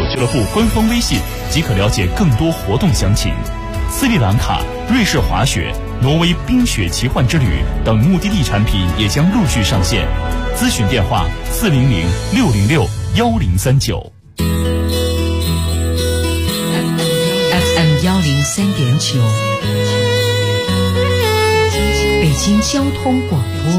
俱乐部官方微信即可了解更多活动详情。斯里兰卡、瑞士滑雪、挪威冰雪奇幻之旅等目的地产品也将陆续上线。咨询电话400-606-1039。 FM 103.9，北京交通广播。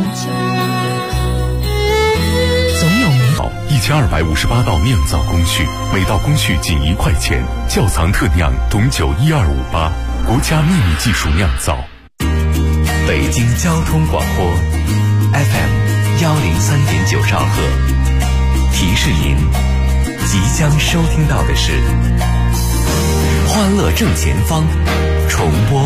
总有美好。 1258道酿造工序，每道工序仅1块钱。窖藏特酿董酒12588，国家秘密技术酿造。 北京交通广播 FM 103.9兆赫，提示您即将收听到的是欢乐正前方重播。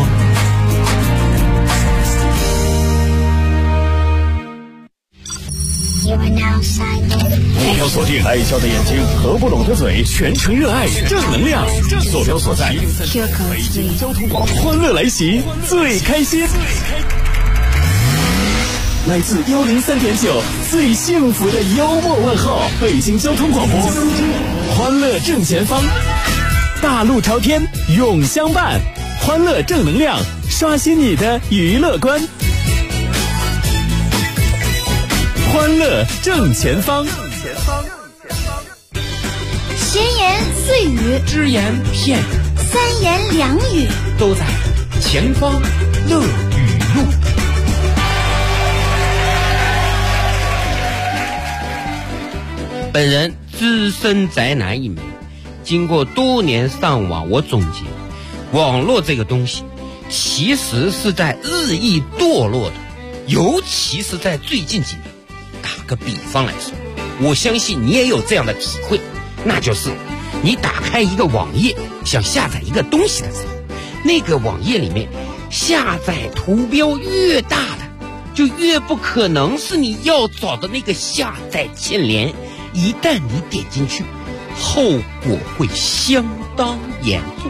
目标锁定，爱笑的眼睛，合不拢的嘴，全程热爱正能量。坐标所在，北京交通广播，欢乐来袭，最开心。来自103.9，最幸福的幽默问候，北京交通广播，欢乐正前方，大路朝天，永相伴，欢乐正能量，刷新你的娱乐观。欢乐正前方， 闲言碎语， 只言片语， 三言两语， 都在前方乐语录。本人资深宅男一枚，经过多年上网，我总结，网络这个东西其实是在日益堕落的，尤其是在最近几年。打个比方来说，我相信你也有这样的体会，那就是你打开一个网页，想下载一个东西的时候，那个网页里面下载图标越大的，就越不可能是你要找的那个下载键连，一旦你点进去，后果会相当严重。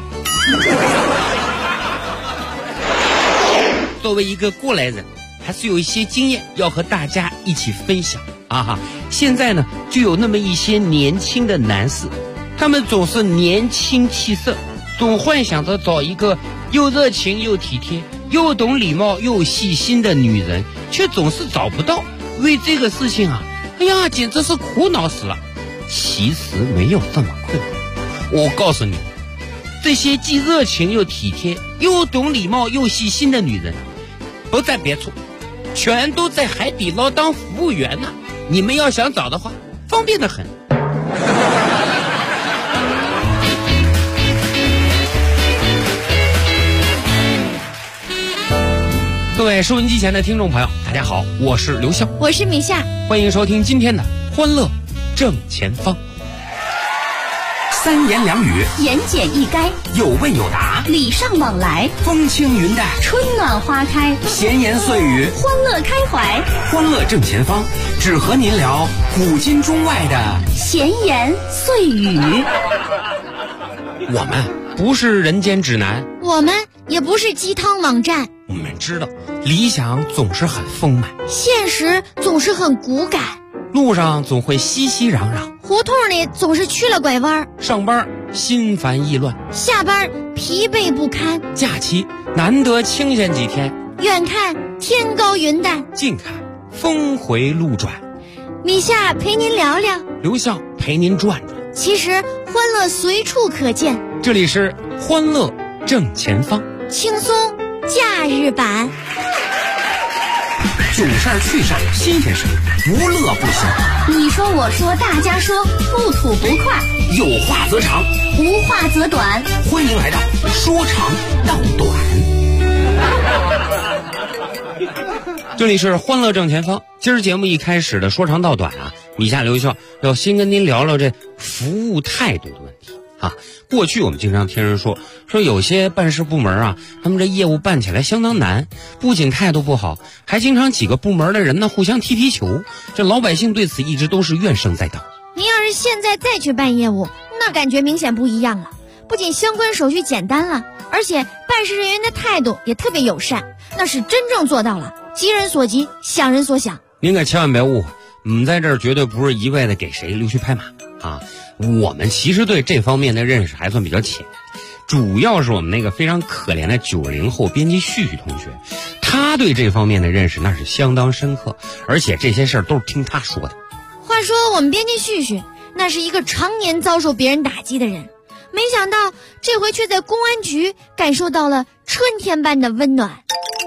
作为一个过来人，还是有一些经验要和大家一起分享啊！现在呢，就有那么一些年轻的男士，他们总是年轻气盛，总幻想着找一个又热情又体贴、又懂礼貌又细心的女人，却总是找不到。为这个事情啊，哎呀，简直是苦恼死了。其实没有这么困难，我告诉你，这些既热情又体贴、又懂礼貌又细心的女人，不在别处，全都在海底捞当服务员呢。你们要想找的话，方便得很。各位收音机前的听众朋友，大家好，我是刘笑， 我是米夏， 欢迎收听今天的欢乐正前方。 三言两语， 言简意赅， 有问有答， 礼尚往来， 风轻云淡， 春暖花开， 闲言碎语， 欢乐开怀。 欢乐正前方，只和您聊古今中外的闲言碎语。 我们不是人间指南， 我们也不是鸡汤网站， 我们知道理想总是很丰满， 现实总是很骨感， 路上总会熙熙攘攘， 胡同里总是去了拐弯， 上班心烦意乱， 下班疲惫不堪， 假期难得清闲几天， 远看天高云淡， 近看峰回路转。 米夏陪您聊聊， 刘笑陪您转转， 其实欢乐随处可见。 这里是欢乐正前方， 轻松假日版。 囧事儿趣事儿新鲜事儿，无乐不休。 你说我说大家说，不吐不快， 有话则长， 无话则短。 欢迎来到说长道短。 这里是欢乐正前方。今儿节目一开始的说长道短啊，米夏刘笑要先跟您聊聊这服务态度的问题啊。过去我们经常听人说有些办事部门啊，他们这业务办起来相当难，不仅态度不好，还经常几个部门的人呢互相踢皮球，这老百姓对此一直都是怨声载道。 您要是现在再去办业务，那感觉明显不一样了。不仅相关手续简单了，而且办事人员的态度也特别友善，那是真正做到了急人所急，想人所想。 您可千万别误会，我们在这儿绝对不是一味的给谁溜须拍马， 啊，我们其实对这方面的认识还算比较浅，主要是我们那个非常可怜的90后编辑旭旭同学，他对这方面的认识那是相当深刻，而且这些事儿都是听他说的。 话说我们编辑旭旭那是一个常年遭受别人打击的人，没想到这回却在公安局感受到了春天般的温暖。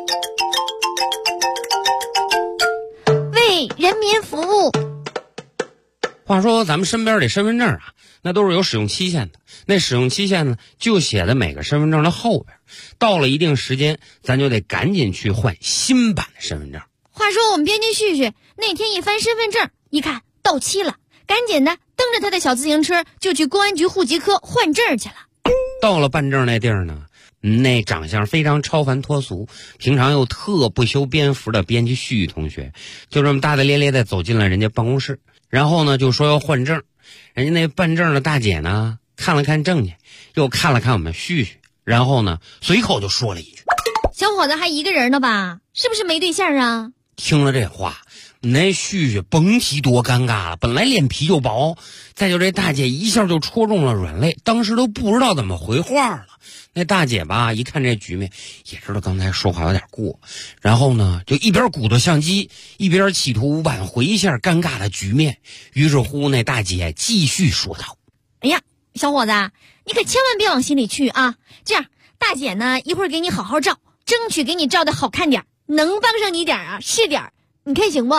为人民服务。 话说咱们身边的身份证啊，那都是有使用期限的，那使用期限呢就写在每个身份证的后边，到了一定时间咱就得赶紧去换新版的身份证。 话说我们编辑旭旭那天一翻身份证，一看到期了，赶紧的蹬着他的小自行车就去公安局户籍科换证去了。 到了办证那地儿呢，那长相非常超凡脱俗，平常又特不修边幅的编辑旭旭同学就这么大大咧咧的走进了人家办公室，然后呢就说要换证。人家那办证的大姐呢看了看证件，又看了看我们旭旭，然后呢随口就说了一句： 小伙子还一个人呢吧？是不是没对象啊？ 听了这话，那旭旭甭提多尴尬了，本来脸皮就薄，再就这大姐一下就戳中了软肋，当时都不知道怎么回话了。那大姐吧一看这局面，也知道刚才说话有点过，然后呢就一边鼓捣相机，一边企图挽回一下尴尬的局面。于是乎那大姐继续说道： 哎呀，小伙子，你可千万别往心里去啊！这样，大姐呢一会儿给你好好照，争取给你照的好看点，能帮上你点啊是点，你看行不？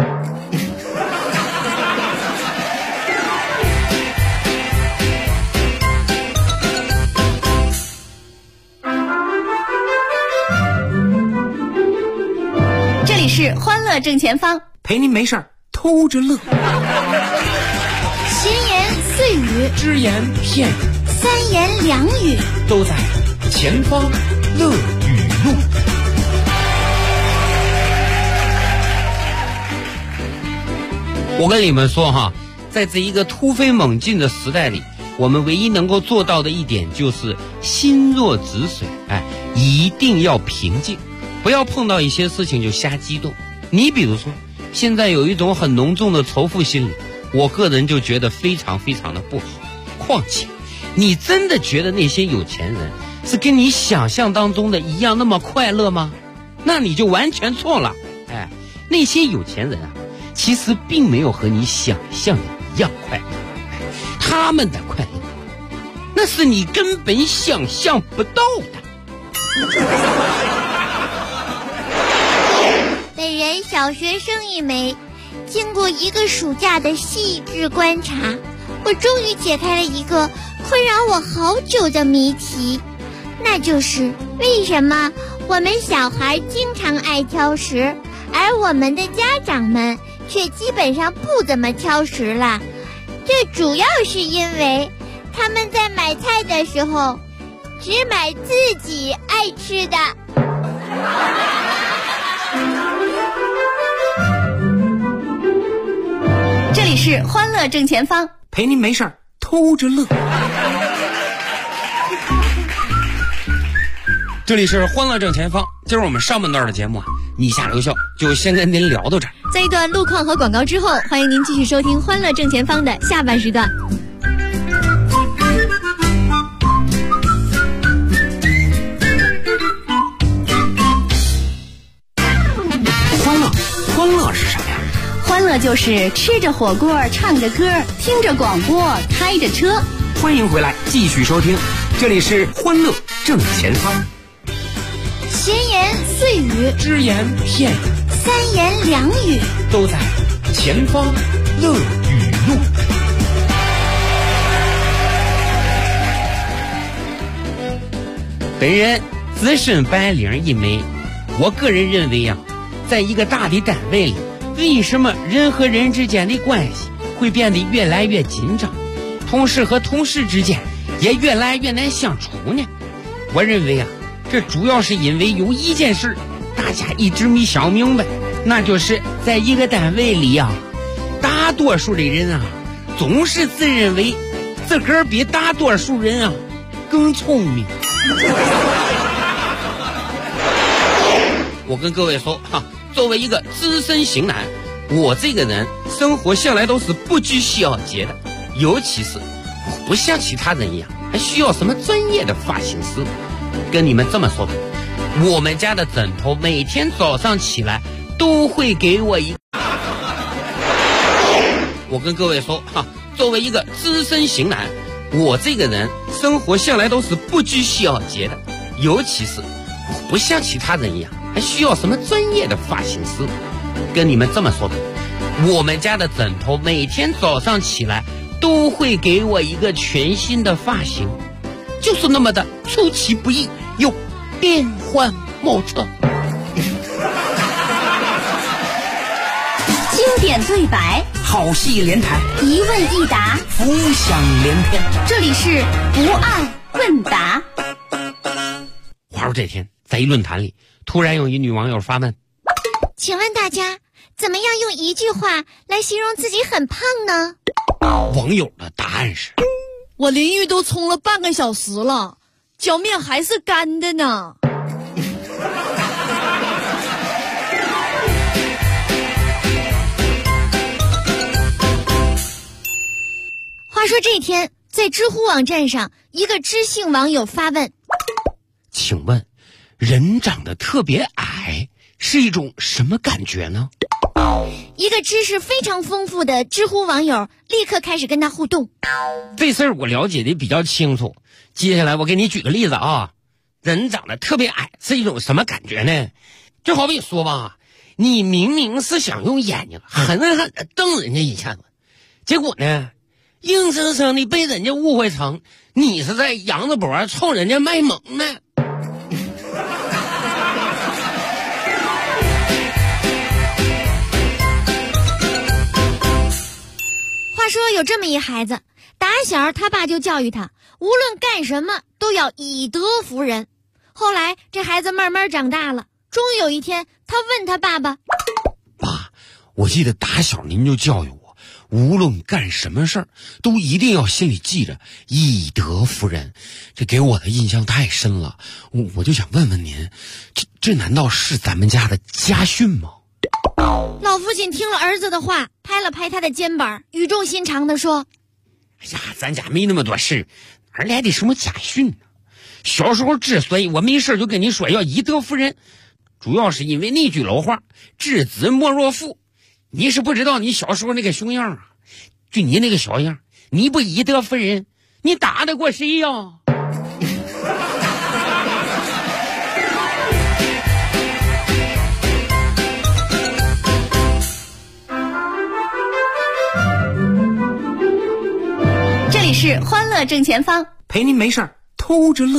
这里是欢乐正前方， 陪您没事儿偷着乐， 闲言碎语， 只言片语， 三言两语， 都在前方乐语录。 我跟你们说哈，在这一个突飞猛进的时代里，我们唯一能够做到的一点就是心若止水，一定要平静，不要碰到一些事情就瞎激动。你比如说现在有一种很浓重的仇富心理，我个人就觉得非常非常的不好。况且你真的觉得那些有钱人是跟你想象当中的一样那么快乐吗？那你就完全错了。那些有钱人啊，其实并没有和你想象的一样快乐，他们的快乐那是你根本想象不到的。 本人小学生一枚，经过一个暑假的细致观察，我终于解开了一个困扰我好久的谜题，那就是为什么我们小孩经常爱挑食，而我们的家长们却基本上不怎么挑食了。这主要是因为他们在买菜的时候只买自己爱吃的。这里是欢乐正前方， 陪您没事儿偷着乐。 这里是欢乐正前方，今儿我们上半段的节目啊，你下留校就先跟您聊到这儿。 在一段路况和广告之后，欢迎您继续收听欢乐正前方的下半时段。 欢乐是什么呀？ 欢乐就是吃着火锅，唱着歌，听着广播，开着车。 欢迎回来，继续收听，这里是欢乐正前方。 闲言碎语， 只言片语， 三言两语， 都在前方乐语录。 本人资深白领一枚，我个人认为啊，在一个大的单位里，为什么人和人之间的关系会变得越来越紧张，同事和同事之间也越来越难相处呢？我认为啊，这主要是因为有一件事大家一直没想明白，那就是在一个单位里啊，大多数的人啊总是自认为自个儿比大多数人啊更聪明。我跟各位说哈，作为一个资深型男，我这个人生活向来都是不拘小节的， 尤其是我不像其他人一样还需要什么专业的发型师。跟你们这么说吧，我们家的枕头每天早上起来都会给我一。我跟各位说哈，作为一个资深型男，我这个人生活向来都是不拘小节的，尤其是我不像其他人一样还需要什么专业的发型师。跟你们这么说吧，我们家的枕头每天早上起来都会给我一个全新的发型，就是那么的出其不意又变幻莫测。 经典对白， 好戏连台， 一问一答， 浮想联翩。 这里是不爱问答。 话说这天，在一论坛里，突然有一女网友发问： 请问大家怎么样用一句话来形容自己很胖呢？ 网友的答案是： 我淋浴都冲了半个小时了，脚面还是干的呢。 话说这天，在知乎网站上，一个知性网友发问： 请问人长得特别矮是一种什么感觉呢？ 一个知识非常丰富的知乎网友立刻开始跟他互动。 这事儿我了解的比较清楚，接下来我给你举个例子啊。人长得特别矮是一种什么感觉呢？就好比说吧，你明明是想用眼睛狠狠地瞪人家一下子，结果呢硬生生的被人家误会成你是在扬着脖冲人家卖萌呢。 话说有这么一孩子，打小他爸就教育他，无论干什么都要以德服人。后来这孩子慢慢长大了，终于有一天他问他爸爸： 爸，我记得打小您就教育我，无论干什么事儿都一定要心里记着以德服人，这给我的印象太深了。我就想问问您，这难道是咱们家的家训吗？ 老父亲听了儿子的话，拍了拍他的肩膀，语重心长地说： 哎呀，咱家没那么多事，哪来的什么家训呢？小时候之所以我没事就跟你说要以德服人，主要是因为那句老话，知子莫若父。你是不知道你小时候那个熊样啊，就你那个小样，你不以德服人，你打得过谁呀？ 这里是欢乐正前方， 陪您没事儿偷着乐。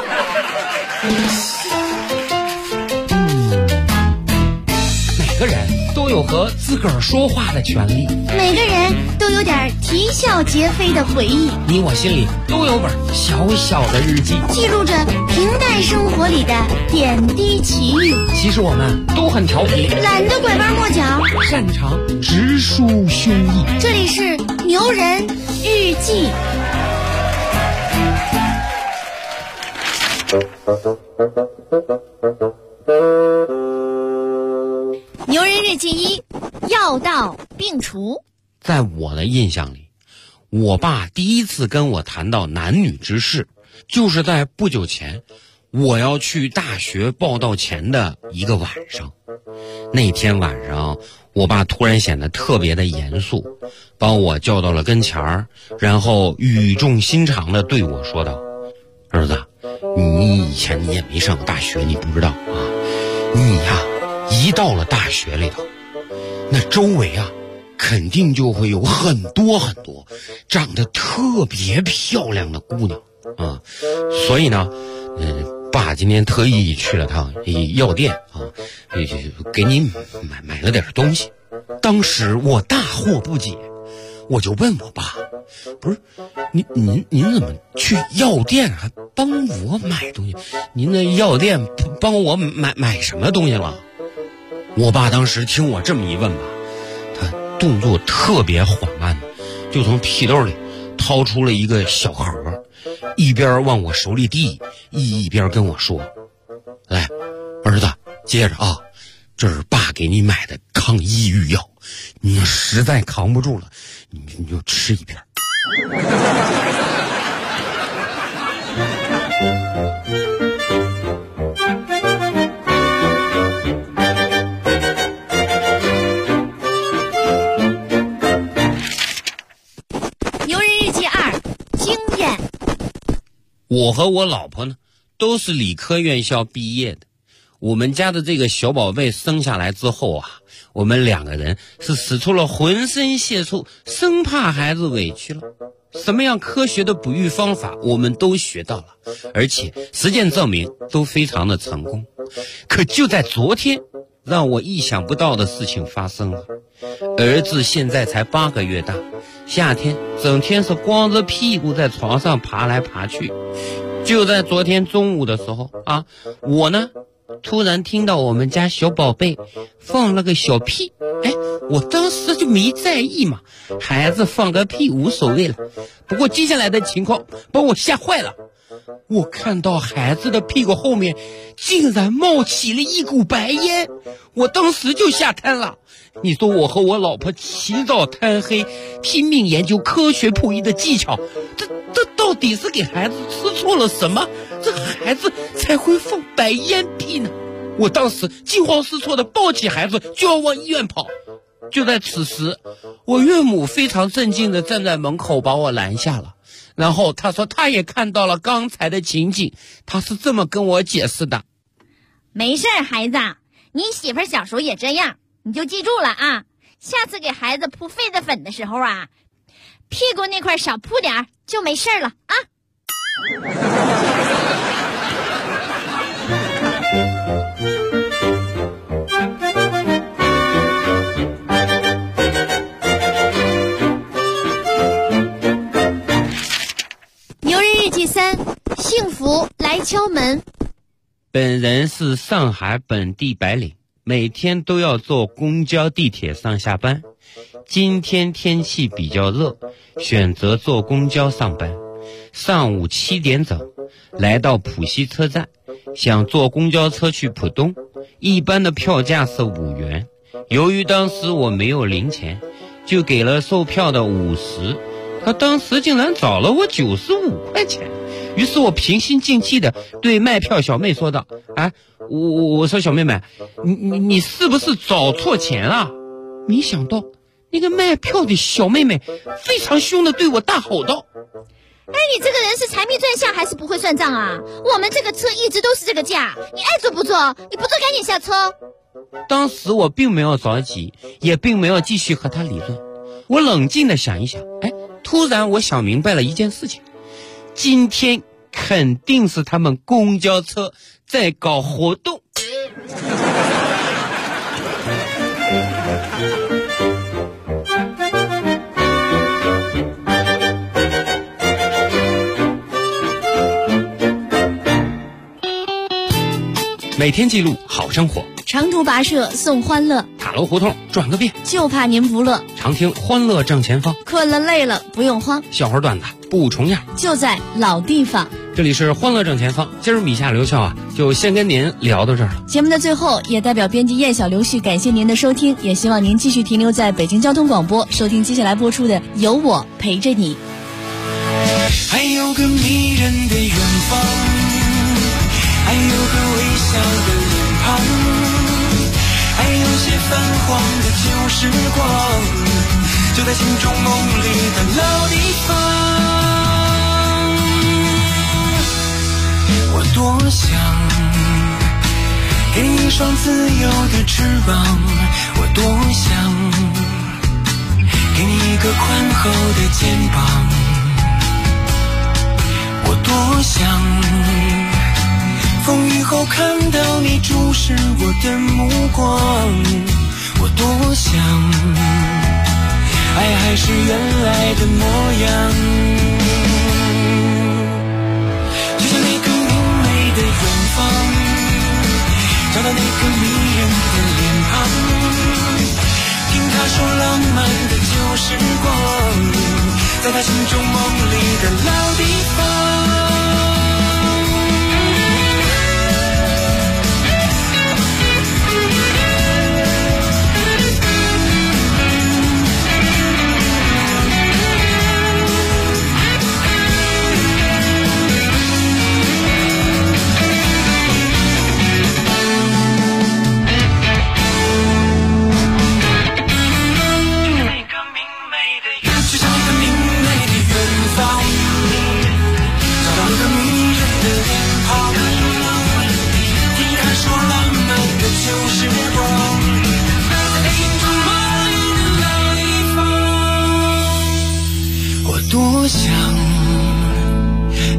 每个人都有和自个儿说话的权利， 每个人都有点啼笑皆非的回忆， 你我心里都有本小小的日记， 记录着平淡生活里的点滴奇遇。 其实我们都很调皮， 懒得拐弯抹角， 擅长直抒胸臆。 这里是牛人日记。牛人日记一，药到病除。 在我的印象里，我爸第一次跟我谈到男女之事，就是在不久前我要去大学报到前的一个晚上。那天晚上，我爸突然显得特别的严肃，把我叫到了跟前儿，然后语重心长地对我说道：儿子，你以前你也没上过大学，你不知道啊，你呀一到了大学里头，那周围啊肯定就会有很多很多长得特别漂亮的姑娘啊，所以呢爸今天特意去了趟药店啊，给你买了点东西。当时我大惑不解，我就问我爸，不是您怎么去药店还帮我买东西？您的药店帮我买什么东西了？我爸当时听我这么一问吧，他动作特别缓慢的就从屁兜里掏出了一个小盒，一边往我手里递，一边跟我说：来，儿子，接着啊，这是爸给你买的抗抑郁药，你实在扛不住了，你就吃一片。 牛人日记2，经验。 我和我老婆呢，都是理科院校毕业的。我们家的这个小宝贝生下来之后啊，我们2个人是使出了浑身解数，生怕孩子委屈了。什么样科学的哺育方法我们都学到了，而且实践证明都非常的成功。可就在昨天，让我意想不到的事情发生了。儿子现在才8个月大，夏天整天是光着屁股在床上爬来爬去。就在昨天中午的时候啊，我呢突然听到我们家小宝贝放了个小屁，我当时就没在意嘛，孩子放个屁无所谓了。不过接下来的情况把我吓坏了，我看到孩子的屁股后面竟然冒起了一股白烟，我当时就吓瘫了。你说我和我老婆起早贪黑，拼命研究科学哺育的技巧，这到底是给孩子吃错了什么？这孩子才会放白烟屁呢？我当时惊慌失措地抱起孩子就要往医院跑。就在此时，我岳母非常镇静地站在门口把我拦下了，然后她说她也看到了刚才的情景，她是这么跟我解释的： 没事儿，孩子，你媳妇儿小时候也这样，你就记住了啊，下次给孩子铺痱子粉的时候啊，屁股那块少铺点儿就没事儿了啊。牛人日记3，幸福来敲门。 本人是上海本地白领，每天都要坐公交地铁上下班。今天天气比较热，选择坐公交上班。上午7点整，来到浦西车站，想坐公交车去浦东，一般的票价是5元。由于当时我没有零钱，就给了售票的50，他当时竟然找了我95块钱。于是我平心静气的对卖票小妹说道：我说小妹妹，你是不是找错钱了？没想到那个卖票的小妹妹非常凶的对我大吼道： 你这个人是财迷转向还是不会算账啊？我们这个车一直都是这个价，你爱坐不坐？你不坐赶紧下车。 当时我并没有着急，也并没有继续和他理论。我冷静的想一想，突然我想明白了一件事情，今天肯定是他们公交车在搞活动。每天记录好生活， 长途跋涉送欢乐， 塔楼胡同转个遍， 就怕您不乐。 常听欢乐正前方， 困了累了不用慌， 笑话段子不重样， 就在老地方。 这里是欢乐正前方，今儿米夏刘笑就先跟您聊到这儿了。 节目的最后，也代表编辑燕小刘旭感谢您的收听，也希望您继续停留在北京交通广播，收听接下来播出的《有我陪着你》。 还有个迷人的远方，还有个微笑的脸庞，还有些泛黄的旧时光，就在心中梦里的老地方。我多想给你一双自由的翅膀，我多想给你一个宽厚的肩膀，我多想风雨后看到你注视我的目光，我多想爱还是原来的模样，就像那个明媚的远方，找到那个迷人的脸庞，听他说浪漫的旧时光，在他心中梦里的老地方。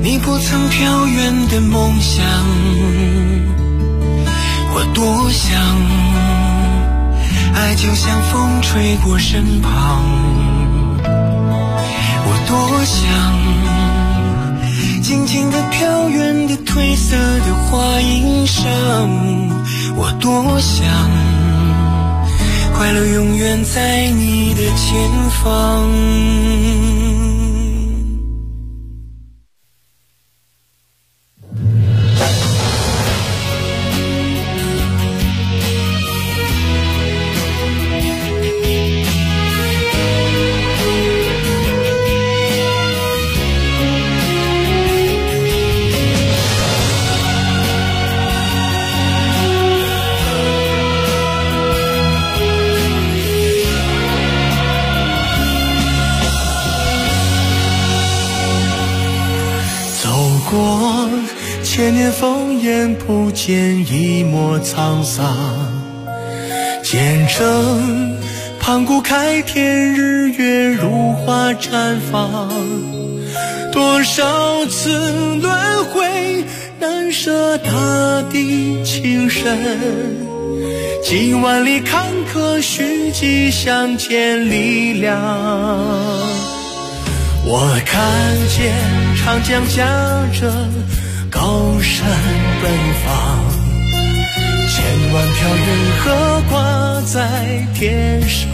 你不曾飘远的梦想，我多想，爱就像风吹过身旁，我多想，静静地飘远的褪色的花衣裳，我多想，快乐永远在你的前方。 千年烽烟不见一抹沧桑，见证盘古开天，日月如花绽放。多少次轮回，难舍大地情深，几万里坎坷，虚迹相见力量。我看见长江驾着高山奔放，千万条云河挂在天上。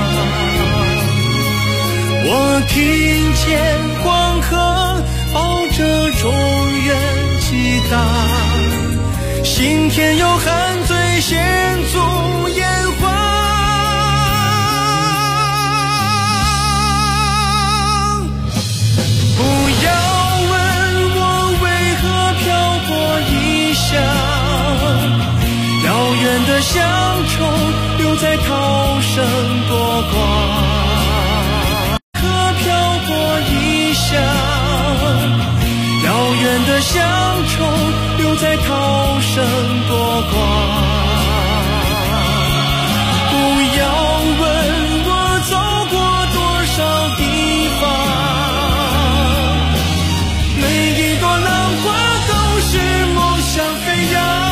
我听见黄河抱着中原激荡，心田有汉醉献足炎黄。不要问我为何漂泊异乡，遥远的乡愁留在涛声波光。何漂泊异乡，遥远的乡愁留在涛声波光。不要问我走过多少地方，飞扬。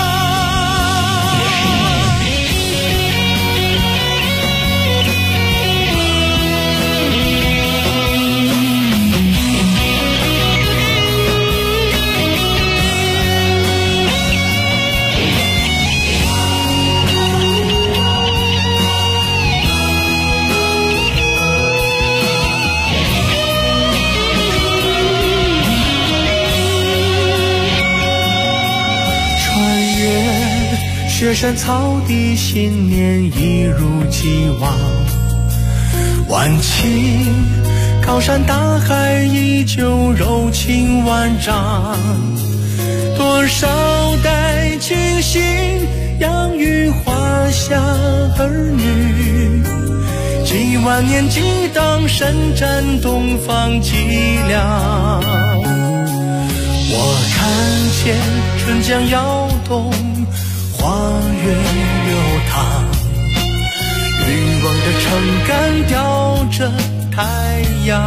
雪山草地，信念一如既往。万顷高山大海，依旧柔情万丈。多少代清新，养育华夏儿女。几万年激荡，伸展东方脊梁。我看见春江摇动，花园流淌，欲望的撑杆吊着太阳。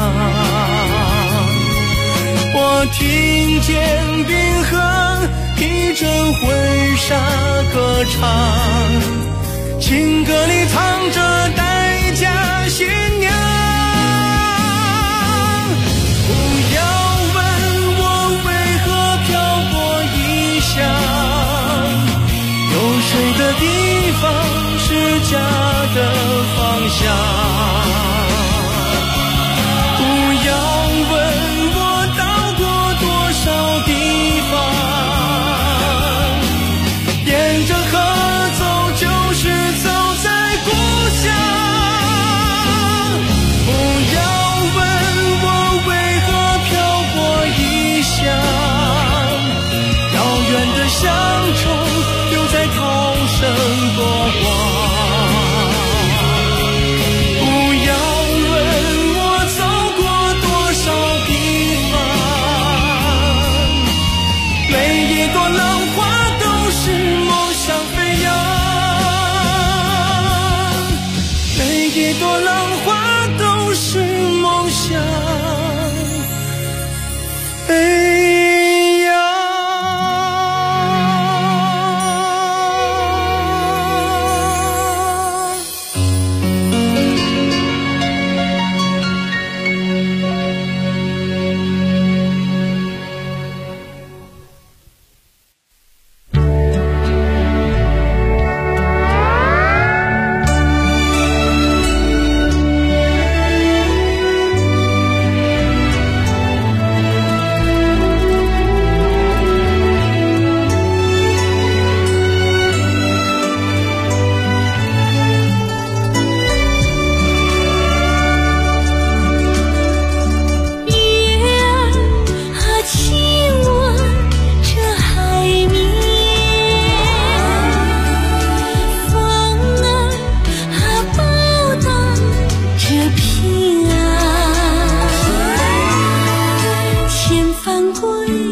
我听见冰河披着婚纱歌唱，情歌里藏着待嫁新娘。不要问我为何漂泊异乡，有谁的地方是家的方向。不要问我到过多少地方，沿着河走就是走在故乡。不要问我为何漂泊异乡，遥远的乡愁留在涛声波光。不要问我走过多少地方，每一朵浪花都是梦想飞扬，每一朵浪花都是梦想飞扬。 归。